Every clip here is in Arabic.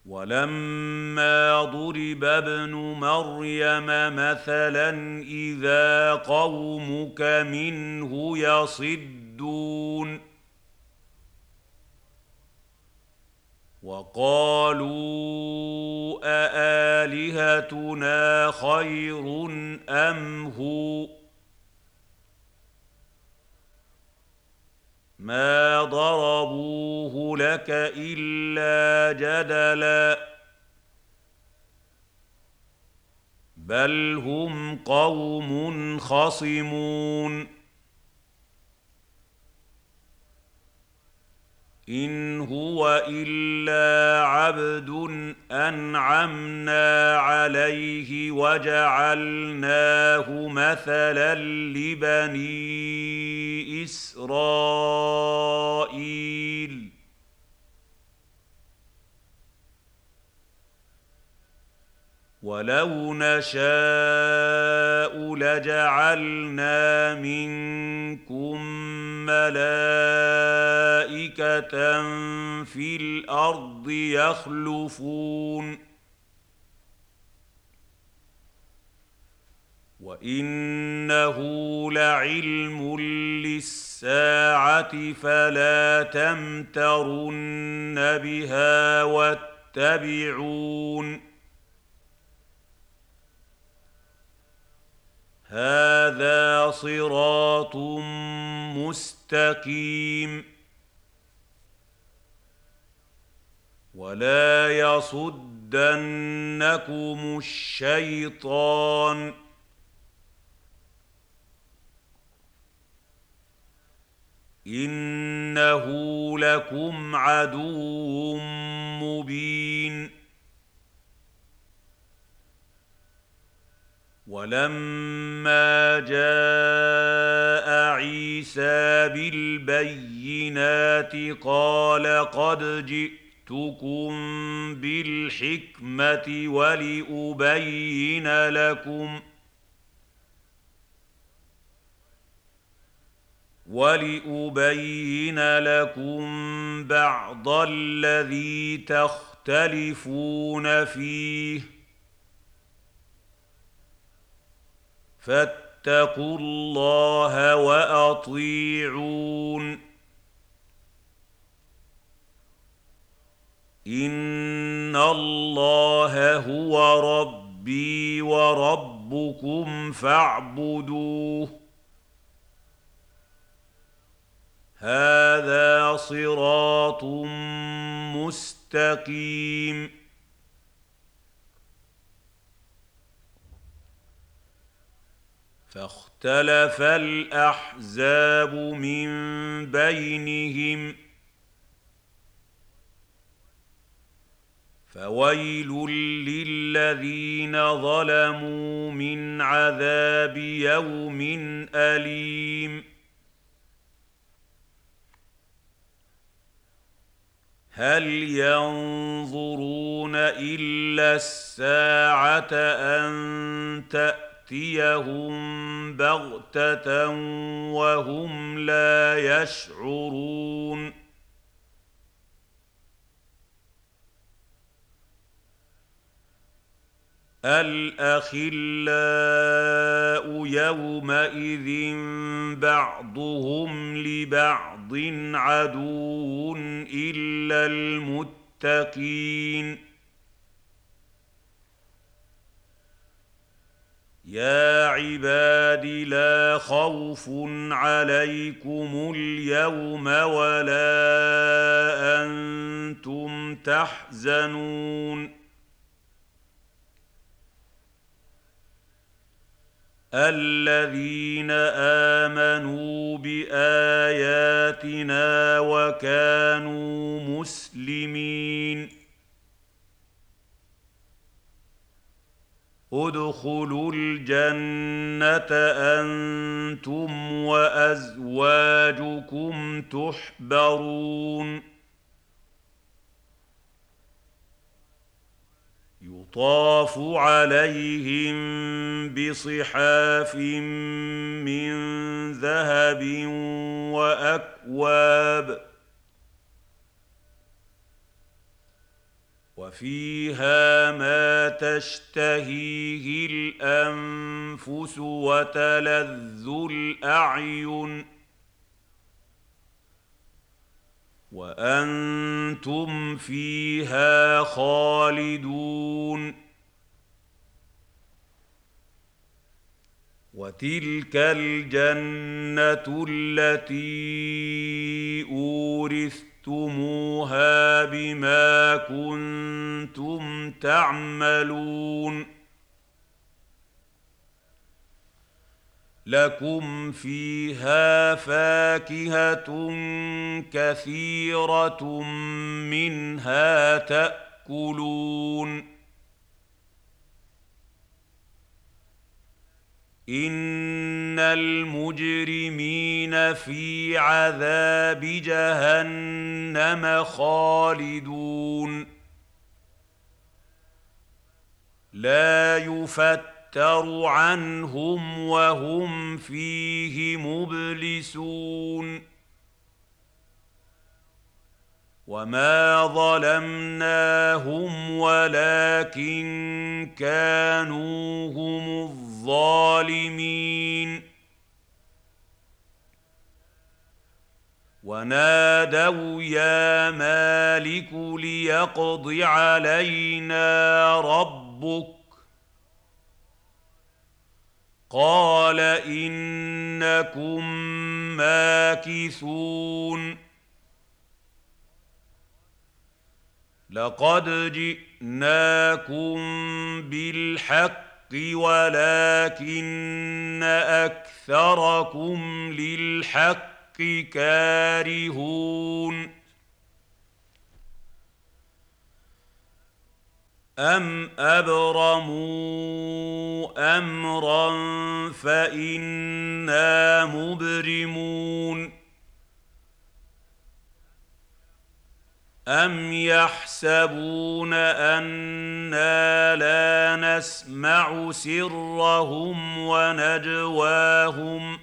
ولما ضرب ابن مريم مثلا إذا قومك منه يصدون وقالوا أآلهتنا خير أم هو ما ضربوه لك إلا جدلا بل هم قوم خصمون إن هو إلا عبد أنعمنا عليه وجعلناه مثلا لبني إسرائيل ولو نشاء لجعلنا منكم ملائكة في الأرض يخلفون وإنه لعلم للساعة فلا تمترن بها واتبعون هذا صراط مستقيم ولا يصدنكم الشيطان إنه لكم عدو مبين ولما جاء عيسى بالبينات قال قد جئتكم بالحكمة ولأبين لكم بعض الذي تختلفون فيه فاتقوا الله وأطيعون إن الله هو ربي وربكم فاعبدوه هذا صراط مستقيم فاختلف الأحزاب من بينهم فويل للذين ظلموا من عذاب يوم أليم هل ينظرون إلا الساعة أن تأتيهم بغتة وهم لا يشعرون الأخلاء يومئذ بعضهم لبعض عدو إلا المتقين يا عباد لا خوف عليكم اليوم ولا أنتم تحزنون الذين آمنوا بآياتنا وكانوا مسلمين ادخلوا الجنة أنتم وأزواجكم تحبرون يطاف عليهم بصحاف من ذهب وفيها ما تشتهيه الأنفس وتلذ الأعين وأنتم فيها خالدون وتلك الجنة التي أورثتموها بما كنتم تعملون لكم فيها فاكهة كثيرة منها تأكلون إن المجرمين في عذاب جهنم خالدون لا يفتر عنهم وهم فيه مبلسون وما ظلمناهم ولكن كانوا هم الظالمين ونادوا يا مالك ليقض علينا ربك قال إنكم ماكثون لقد جئناكم بالحق ولكن أكثركم للحق كارهون أم أبرموا أمرا فإنا مبرمون أم يحسبون أنا لا نسمع سرهم ونجواهم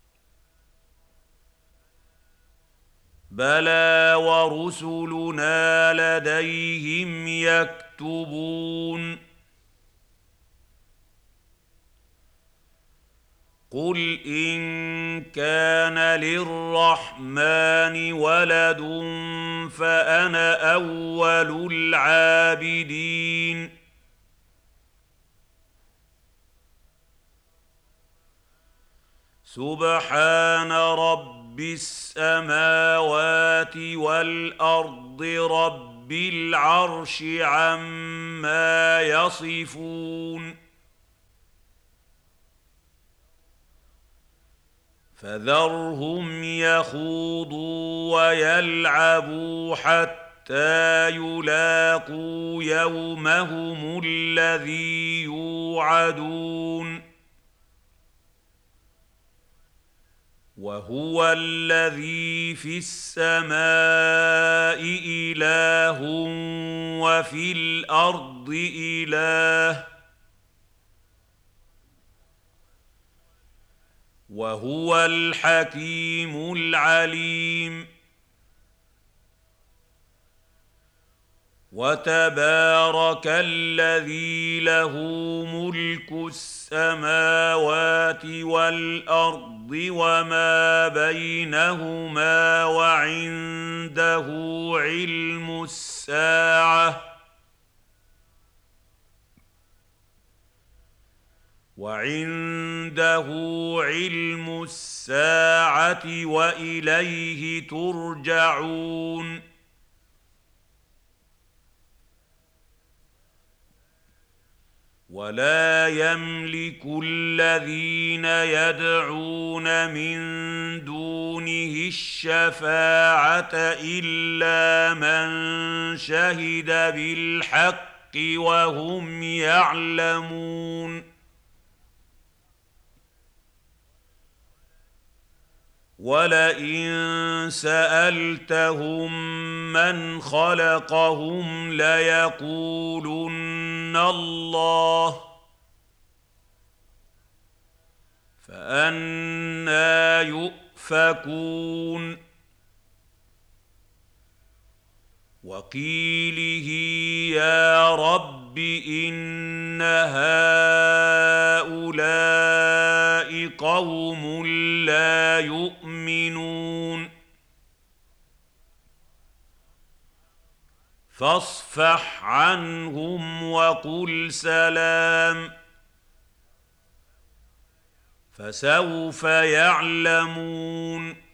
بلى ورسلنا لديهم يكتبون قل إن كان للرحمن ولد فأنا أول العابدين سبحان رب السماوات والأرض رب العرش عما يصفون فذرهم يخوضوا ويلعبوا حتى يلاقوا يومهم الذي يوعدون وهو الذي في السماء إله وفي الأرض إله وهو الحكيم العليم وتبارك الذي له ملك السماوات والأرض وما بينهما وعنده علم الساعة وإليه ترجعون ولا يملك الذين يدعون من دونه الشفاعة إلا من شهد بالحق وهم يعلمون ولئن سألتهم من خلقهم ليقولن الله فأنى يؤفكون وقيله يا رب إن هؤلاء قوم لا يؤمنون فاصفح عنهم وقل سلام فسوف يعلمون